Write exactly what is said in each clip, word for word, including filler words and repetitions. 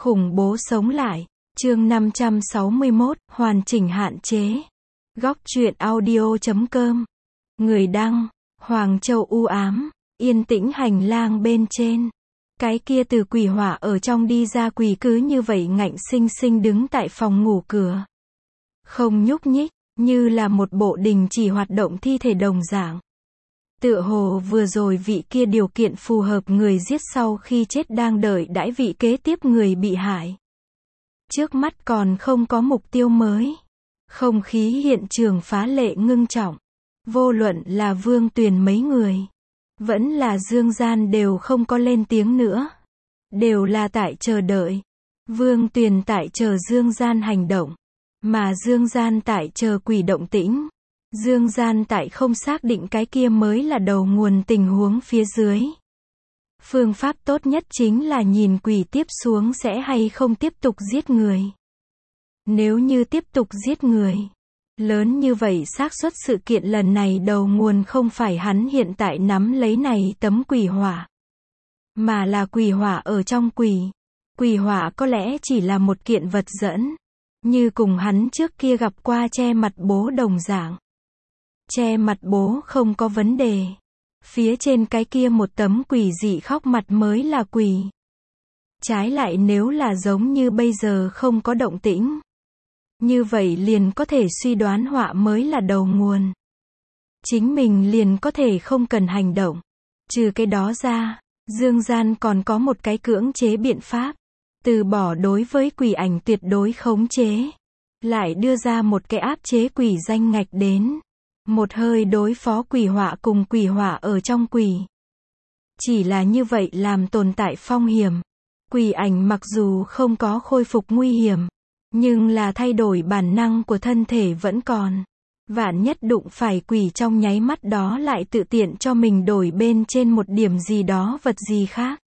Khủng bố sống lại. Chương năm trăm sáu mươi mốt, hoàn chỉnh hạn chế. Góc truyện audio chấm com. Người đăng, Hoàng Châu u ám, yên tĩnh hành lang bên trên. Cái kia từ quỷ hỏa ở trong đi ra quỷ cứ như vậy ngạnh sinh sinh đứng tại phòng ngủ cửa. Không nhúc nhích, như là một bộ đình chỉ hoạt động thi thể đồng dạng. Tựa hồ vừa rồi vị kia điều kiện phù hợp người giết sau khi chết đang đợi đãi vị kế tiếp người bị hại. Trước mắt còn không có mục tiêu mới. Không khí hiện trường phá lệ ngưng trọng. Vô luận là Vương Tuyền mấy người, vẫn là Dương Gian đều không có lên tiếng nữa. Đều là tại chờ đợi. Vương Tuyền tại chờ Dương Gian hành động. Mà Dương Gian tại chờ quỷ động tĩnh. Dương Gian tại không xác định cái kia mới là đầu nguồn tình huống phía dưới. Phương pháp tốt nhất chính là nhìn quỷ tiếp xuống sẽ hay không tiếp tục giết người. Nếu như tiếp tục giết người, lớn như vậy xác suất sự kiện lần này đầu nguồn không phải hắn hiện tại nắm lấy này tấm quỷ hỏa, mà là quỷ hỏa ở trong quỷ. Quỷ hỏa có lẽ chỉ là một kiện vật dẫn, như cùng hắn trước kia gặp qua che mặt bố đồng dạng. Che mặt bố không có vấn đề. Phía trên cái kia một tấm quỷ dị khóc mặt mới là quỷ. Trái lại nếu là giống như bây giờ không có động tĩnh, như vậy liền có thể suy đoán họa mới là đầu nguồn. Chính mình liền có thể không cần hành động. Trừ cái đó ra, Dương Gian còn có một cái cưỡng chế biện pháp. Từ bỏ đối với quỷ ảnh tuyệt đối khống chế. Lại đưa ra một cái áp chế quỷ danh ngạch đến. Một hơi đối phó quỷ họa cùng quỷ họa ở trong quỷ. Chỉ là như vậy làm tồn tại phong hiểm. Quỷ ảnh mặc dù không có khôi phục nguy hiểm, nhưng là thay đổi bản năng của thân thể vẫn còn. Vạn nhất đụng phải quỷ trong nháy mắt đó lại tự tiện cho mình đổi bên trên một điểm gì đó vật gì khác.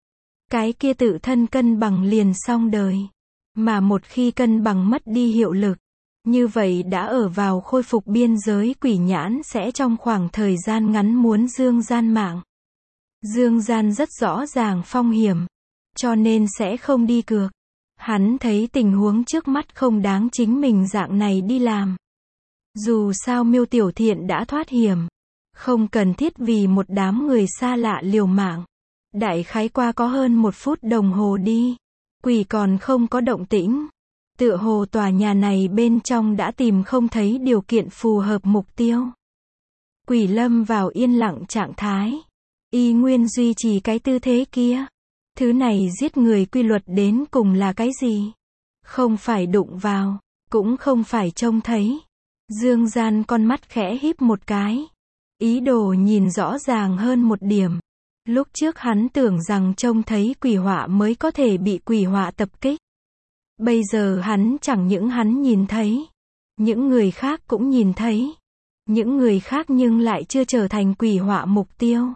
Cái kia tự thân cân bằng liền xong đời. Mà một khi cân bằng mất đi hiệu lực, như vậy đã ở vào khôi phục biên giới quỷ nhãn sẽ trong khoảng thời gian ngắn muốn Dương Gian mạng. Dương Gian rất rõ ràng phong hiểm, cho nên sẽ không đi cược. Hắn thấy tình huống trước mắt không đáng chính mình dạng này đi làm. Dù sao Miêu Tiểu Thiện đã thoát hiểm, không cần thiết vì một đám người xa lạ liều mạng. Đại khái qua có hơn một phút đồng hồ đi, quỷ còn không có động tĩnh. Tựa hồ tòa nhà này bên trong đã tìm không thấy điều kiện phù hợp mục tiêu. Quỷ lâm vào yên lặng trạng thái. Y nguyên duy trì cái tư thế kia. Thứ này giết người quy luật đến cùng là cái gì? Không phải đụng vào, cũng không phải trông thấy. Dương Gian con mắt khẽ híp một cái. Ý đồ nhìn rõ ràng hơn một điểm. Lúc trước hắn tưởng rằng trông thấy quỷ họa mới có thể bị quỷ họa tập kích. Bây giờ hắn chẳng những hắn nhìn thấy, những người khác cũng nhìn thấy. Những người khác nhưng lại chưa trở thành quỷ họa mục tiêu.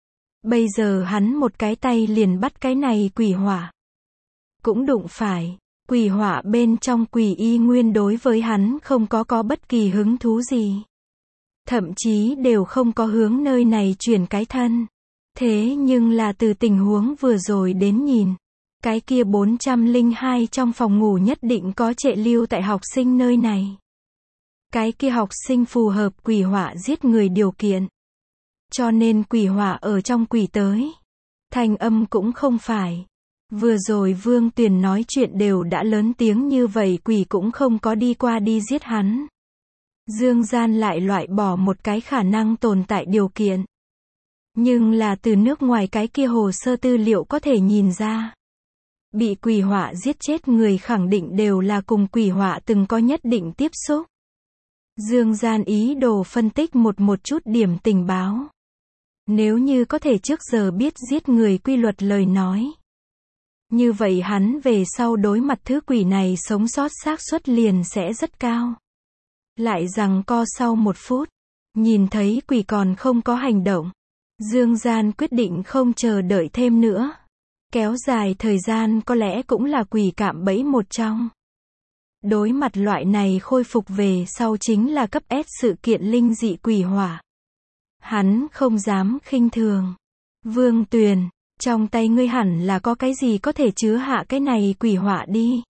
Bây giờ hắn một cái tay liền bắt cái này quỷ họa. Cũng đụng phải, quỷ họa bên trong quỷ y nguyên đối với hắn không có có bất kỳ hứng thú gì. Thậm chí đều không có hướng nơi này chuyển cái thân. Thế nhưng là từ tình huống vừa rồi đến nhìn, cái kia bốn trăm lẻ hai trong phòng ngủ nhất định có trệ lưu tại học sinh nơi này. Cái kia học sinh phù hợp quỷ họa giết người điều kiện. Cho nên quỷ họa ở trong quỷ tới. Thanh âm cũng không phải. Vừa rồi Vương Tuyền nói chuyện đều đã lớn tiếng như vậy quỷ cũng không có đi qua đi giết hắn. Dương Gian lại loại bỏ một cái khả năng tồn tại điều kiện. Nhưng là từ nước ngoài cái kia hồ sơ tư liệu có thể nhìn ra. Bị quỷ họa giết chết người khẳng định đều là cùng quỷ họa từng có nhất định tiếp xúc. Dương Gian ý đồ phân tích một một chút điểm tình báo. Nếu như có thể trước giờ biết giết người quy luật lời nói, như vậy hắn về sau đối mặt thứ quỷ này sống sót xác suất liền sẽ rất cao. Lại rằng co sau một phút, nhìn thấy quỷ còn không có hành động, Dương Gian quyết định không chờ đợi thêm nữa. Kéo dài thời gian có lẽ cũng là quỷ cạm bẫy một trong. Đối mặt loại này khôi phục về sau chính là cấp S sự kiện linh dị quỷ hỏa. Hắn không dám khinh thường. Vương Tuyền, Trong tay ngươi hẳn là có cái gì có thể chứa hạ cái này quỷ họa đi.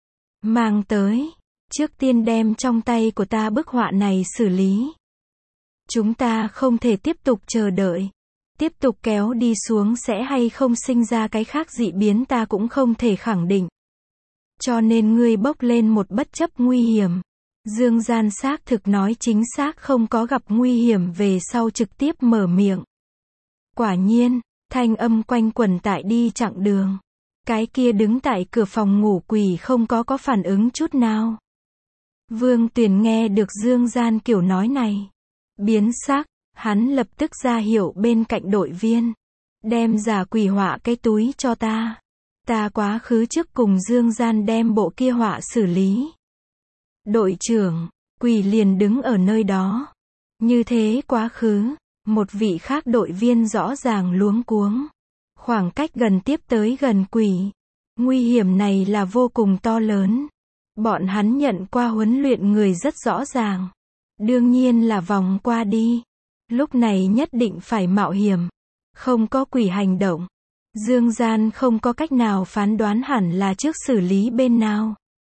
Mang tới. Trước tiên đem trong tay của ta bức họa này xử lý. Chúng ta không thể tiếp tục chờ đợi. Tiếp tục kéo đi xuống sẽ hay không sinh ra cái khác dị biến ta cũng không thể khẳng định. Cho nên ngươi bốc lên một bất chấp nguy hiểm. Dương Gian xác thực nói chính xác không có gặp nguy hiểm về sau trực tiếp mở miệng. Quả nhiên, thanh âm quanh quẩn tại đi chặng đường. Cái kia đứng tại cửa phòng ngủ quỷ không có có phản ứng chút nào. Vương Tuyền nghe được Dương Gian kiểu nói này. Biến sắc, hắn lập tức ra hiệu bên cạnh đội viên. Đem giả quỷ họa cái túi cho ta. Ta quá khứ trước cùng Dương Gian đem bộ kia họa xử lý. Đội trưởng, quỷ liền đứng ở nơi đó. Như thế quá khứ, một vị khác đội viên rõ ràng luống cuống. Khoảng cách gần tiếp tới gần quỷ. Nguy hiểm này là vô cùng to lớn. Bọn hắn nhận qua huấn luyện người rất rõ ràng. Đương nhiên là vòng qua đi. Lúc này nhất định phải mạo hiểm. Không có quỷ hành động. Dương Gian không có cách nào phán đoán hẳn là trước xử lý bên nào.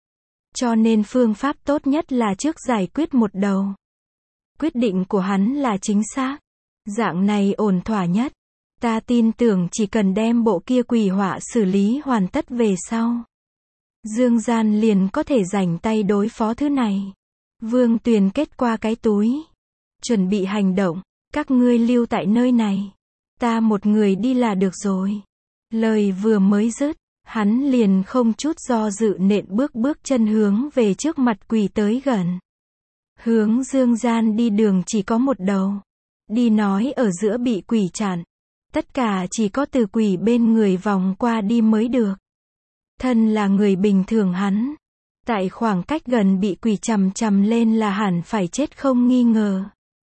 Cho nên phương pháp tốt nhất là trước giải quyết một đầu. Quyết định của hắn là chính xác. Dạng này ổn thỏa nhất. Ta tin tưởng chỉ cần đem bộ kia quỷ họa xử lý hoàn tất về sau. Dương Gian liền có thể rảnh tay đối phó thứ này. Vương Tuyền kết qua cái túi. Chuẩn bị hành động. Các ngươi lưu tại nơi này. Ta một người đi là được rồi. Lời vừa mới dứt. Hắn liền không chút do dự nện bước bước chân hướng về trước mặt quỷ tới gần. Hướng Dương Gian đi đường chỉ có một đầu. Đi nói ở giữa bị quỷ chặn. Tất cả chỉ có từ quỷ bên người vòng qua đi mới được. Thân là người bình thường hắn. Tại khoảng cách gần bị quỷ chằm chằm lên là hẳn phải chết không nghi ngờ.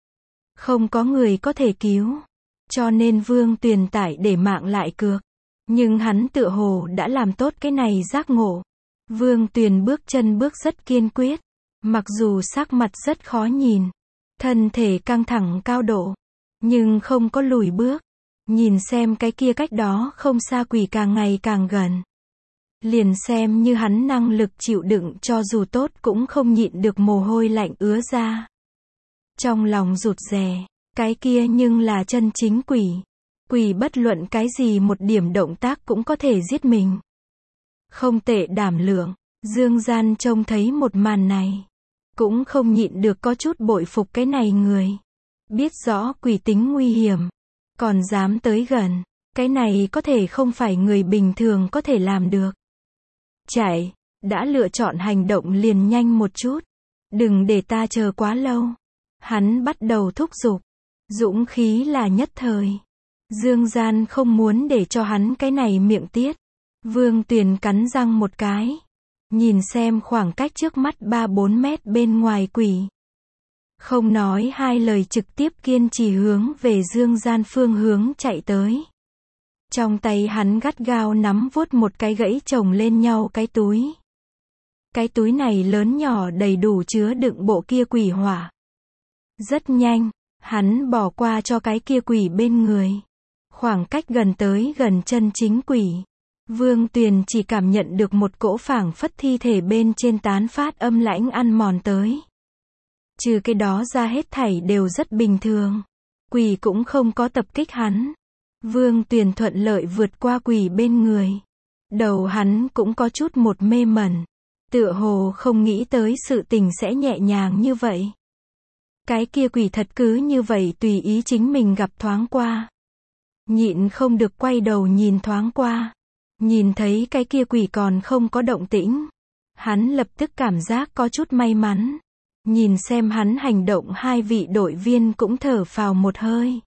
Không có người có thể cứu. Cho nên Vương Tuyền tải để mạng lại cược. Nhưng hắn tựa hồ đã làm tốt cái này giác ngộ. Vương Tuyền bước chân bước rất kiên quyết. Mặc dù sắc mặt rất khó nhìn. Thân thể căng thẳng cao độ. Nhưng không có lùi bước. Nhìn xem cái kia cách đó không xa quỷ càng ngày càng gần. Liền xem như hắn năng lực chịu đựng cho dù tốt cũng không nhịn được mồ hôi lạnh ứa ra. Trong lòng rụt rè. Cái kia nhưng là chân chính quỷ. Quỷ bất luận cái gì một điểm động tác cũng có thể giết mình. Không tệ đảm lượng. Dương Gian trông thấy một màn này. Cũng không nhịn được có chút bội phục cái này người. Biết rõ quỷ tính nguy hiểm. Còn dám tới gần. Cái này có thể không phải người bình thường có thể làm được. Chạy. Đã lựa chọn hành động liền nhanh một chút. Đừng để ta chờ quá lâu. Hắn bắt đầu thúc giục. Dũng khí là nhất thời. Dương Gian không muốn để cho hắn cái này miệng tiết. Vương Tuyền cắn răng một cái. Nhìn xem khoảng cách trước mắt ba bốn mét bên ngoài quỷ. Không nói hai lời trực tiếp kiên trì hướng về Dương Gian phương hướng chạy tới. Trong tay hắn gắt gao nắm vuốt một cái gãy chồng lên nhau cái túi. Cái túi này lớn nhỏ đầy đủ chứa đựng bộ kia quỷ hỏa. Rất nhanh, hắn bỏ qua cho cái kia quỷ bên người. Khoảng cách gần tới gần chân chính quỷ. Vương Tuyền chỉ cảm nhận được một cỗ phảng phất thi thể bên trên tán phát âm lãnh ăn mòn tới. Trừ cái đó ra hết thảy đều rất bình thường. Quỷ cũng không có tập kích hắn. Vương Tuyền thuận lợi vượt qua quỷ bên người. Đầu hắn cũng có chút một mê mẩn. Tựa hồ không nghĩ tới sự tình sẽ nhẹ nhàng như vậy. Cái kia quỷ thật cứ như vậy tùy ý chính mình gặp thoáng qua. Nhịn không được quay đầu nhìn thoáng qua. Nhìn thấy cái kia quỷ còn không có động tĩnh. Hắn lập tức cảm giác có chút may mắn. Nhìn xem hắn hành động hai vị đội viên cũng thở phào một hơi.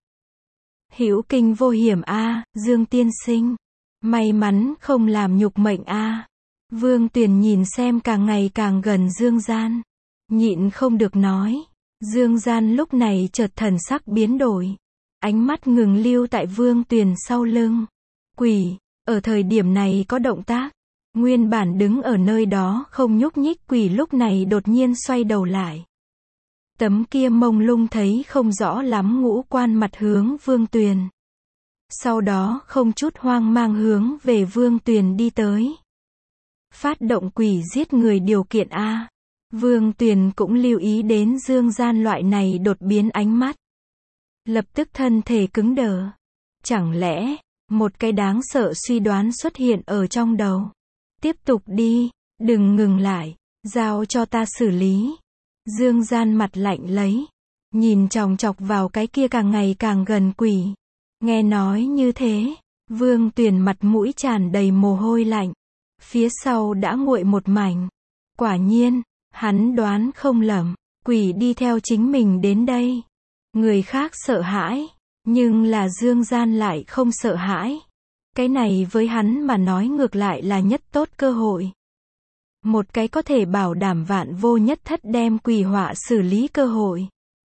Hữu kinh vô hiểm a, Dương tiên sinh. May mắn không làm nhục mệnh a. Vương Tuyền nhìn xem càng ngày càng gần Dương Gian. Nhịn không được nói. Dương Gian lúc này chợt thần sắc biến đổi. Ánh mắt ngừng lưu tại Vương Tuyền sau lưng. Quỷ, ở thời điểm này có động tác. Nguyên bản đứng ở nơi đó không nhúc nhích quỷ lúc này đột nhiên xoay đầu lại. Tấm kia mông lung thấy không rõ lắm ngũ quan mặt hướng Vương Tuyền. Sau đó không chút hoang mang hướng về Vương Tuyền đi tới. Phát động quỷ giết người điều kiện A. Vương Tuyền cũng lưu ý đến Dương Gian loại này đột biến ánh mắt. Lập tức thân thể cứng đờ. Chẳng lẽ, một cái đáng sợ suy đoán xuất hiện ở trong đầu. Tiếp tục đi, đừng ngừng lại, giao cho ta xử lý. Dương Gian mặt lạnh lấy, nhìn chòng chọc vào cái kia càng ngày càng gần quỷ. Nghe nói như thế, Vương Tuyền mặt mũi tràn đầy mồ hôi lạnh. Phía sau đã nguội một mảnh. Quả nhiên, hắn đoán không lầm, quỷ đi theo chính mình đến đây. Người khác sợ hãi, nhưng là Dương Gian lại không sợ hãi. Cái này với hắn mà nói ngược lại là nhất tốt cơ hội. Một cái có thể bảo đảm vạn vô nhất thất đem quỷ họa xử lý cơ hội.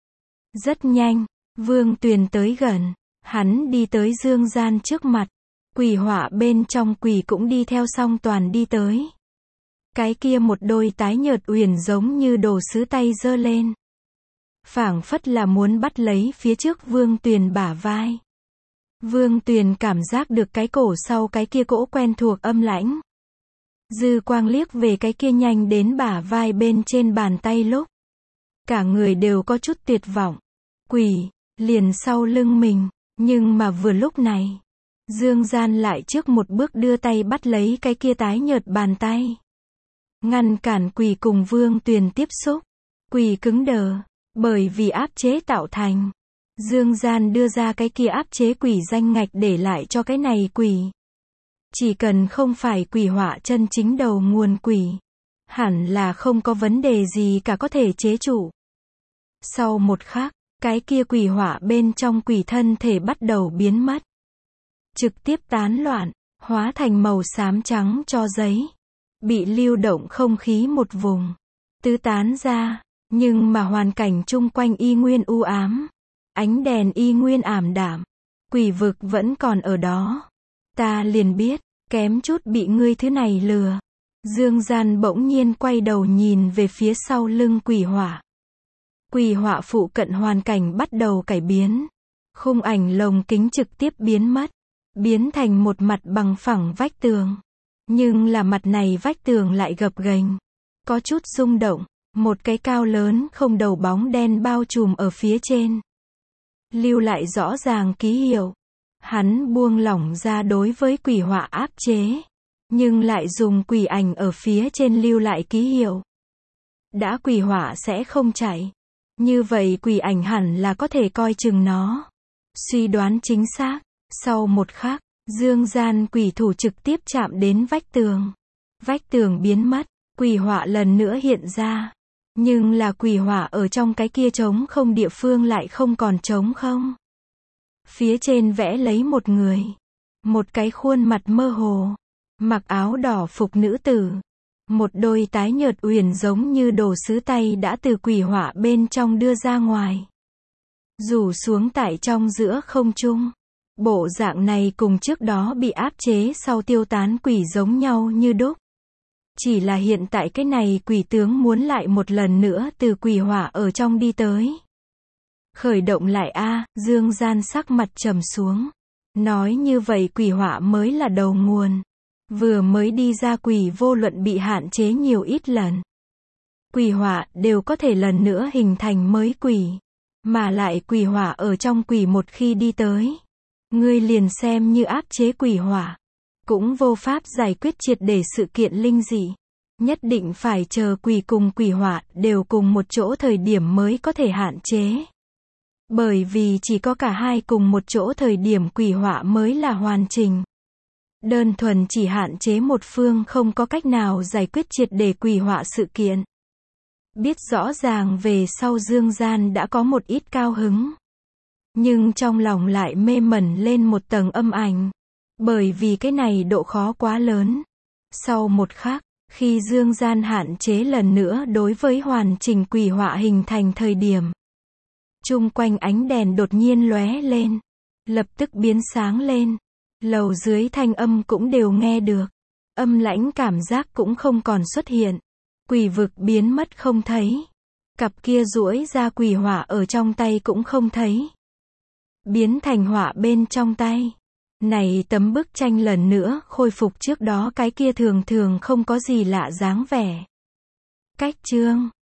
Rất nhanh, Vương Tuyền tới gần, hắn đi tới Dương Gian trước mặt. Quỷ họa bên trong quỷ cũng đi theo song toàn đi tới. Cái kia một đôi tái nhợt uyển giống như đồ sứ tay giơ lên. Phảng phất là muốn bắt lấy phía trước Vương Tuyền bả vai. Vương Tuyền cảm giác được cái cổ sau cái kia cỗ quen thuộc âm lãnh. Dư quang liếc về cái kia nhanh đến bả vai bên trên bàn tay lúc. Cả người đều có chút tuyệt vọng. Quỷ, liền sau lưng mình, nhưng mà vừa lúc này. Dương Gian lại trước một bước đưa tay bắt lấy cái kia tái nhợt bàn tay. Ngăn cản quỷ cùng Vương Tuyền tiếp xúc. Quỷ cứng đờ, bởi vì áp chế tạo thành. Dương Gian đưa ra cái kia áp chế quỷ danh ngạch để lại cho cái này quỷ. Chỉ cần không phải quỷ họa chân chính đầu nguồn quỷ. Hẳn là không có vấn đề gì cả có thể chế trụ. Sau một khắc, cái kia quỷ họa bên trong quỷ thân thể bắt đầu biến mất. Trực tiếp tán loạn, hóa thành màu xám trắng cho giấy. Bị lưu động không khí một vùng. Tứ tán ra, nhưng mà hoàn cảnh chung quanh y nguyên u ám. Ánh đèn y nguyên ảm đạm. Quỷ vực vẫn còn ở đó. Ta liền biết, kém chút bị ngươi thứ này lừa. Dương Gian bỗng nhiên quay đầu nhìn về phía sau lưng quỷ họa. Quỷ họa phụ cận hoàn cảnh bắt đầu cải biến. Khung ảnh lồng kính trực tiếp biến mất. Biến thành một mặt bằng phẳng vách tường. Nhưng là mặt này vách tường lại gập ghềnh. Có chút rung động. Một cái cao lớn không đầu bóng đen bao trùm ở phía trên. Lưu lại rõ ràng ký hiệu. Hắn buông lỏng ra đối với quỷ họa áp chế. Nhưng lại dùng quỷ ảnh ở phía trên lưu lại ký hiệu. Đã quỷ họa sẽ không chạy. Như vậy quỷ ảnh hẳn là có thể coi chừng nó. Suy đoán chính xác. Sau một khắc, Dương Gian quỷ thủ trực tiếp chạm đến vách tường. Vách tường biến mất, quỷ họa lần nữa hiện ra. Nhưng là quỷ họa ở trong cái kia trống không địa phương lại không còn trống không. Phía trên vẽ lấy một người. Một cái khuôn mặt mơ hồ. Mặc áo đỏ phục nữ tử. Một đôi tái nhợt uyển giống như đồ sứ tay đã từ quỷ họa bên trong đưa ra ngoài. Rủ xuống tại trong giữa không trung. Bộ dạng này cùng trước đó bị áp chế sau tiêu tán quỷ giống nhau như đúc. Chỉ là hiện tại cái này quỷ tướng muốn lại một lần nữa từ quỷ họa ở trong đi tới. Khởi động lại a, Dương Gian sắc mặt trầm xuống. Nói như vậy quỷ họa mới là đầu nguồn. Vừa mới đi ra quỷ vô luận bị hạn chế nhiều ít lần. Quỷ họa đều có thể lần nữa hình thành mới quỷ. Mà lại quỷ họa ở trong quỷ một khi đi tới. Ngươi liền xem như áp chế quỷ họa. Cũng vô pháp giải quyết triệt để sự kiện linh dị. Nhất định phải chờ quỷ cùng quỷ họa đều cùng một chỗ thời điểm mới có thể hạn chế. Bởi vì chỉ có cả hai cùng một chỗ thời điểm quỷ họa mới là hoàn chỉnh. Đơn thuần chỉ hạn chế một phương không có cách nào giải quyết triệt để quỷ họa sự kiện. Biết rõ ràng về sau Dương Gian đã có một ít cao hứng. Nhưng trong lòng lại mê mẩn lên một tầng âm ảnh. Bởi vì cái này độ khó quá lớn. Sau một khắc, khi Dương Gian hạn chế lần nữa đối với hoàn chỉnh quỷ họa hình thành thời điểm. Chung quanh ánh đèn đột nhiên lóe lên. Lập tức biến sáng lên. Lầu dưới thanh âm cũng đều nghe được. Âm lãnh cảm giác cũng không còn xuất hiện. Quỷ vực biến mất không thấy. Cặp kia duỗi ra quỷ họa ở trong tay cũng không thấy. Biến thành họa bên trong tay. Này tấm bức tranh lần nữa khôi phục trước đó cái kia thường thường không có gì lạ dáng vẻ. Cách chương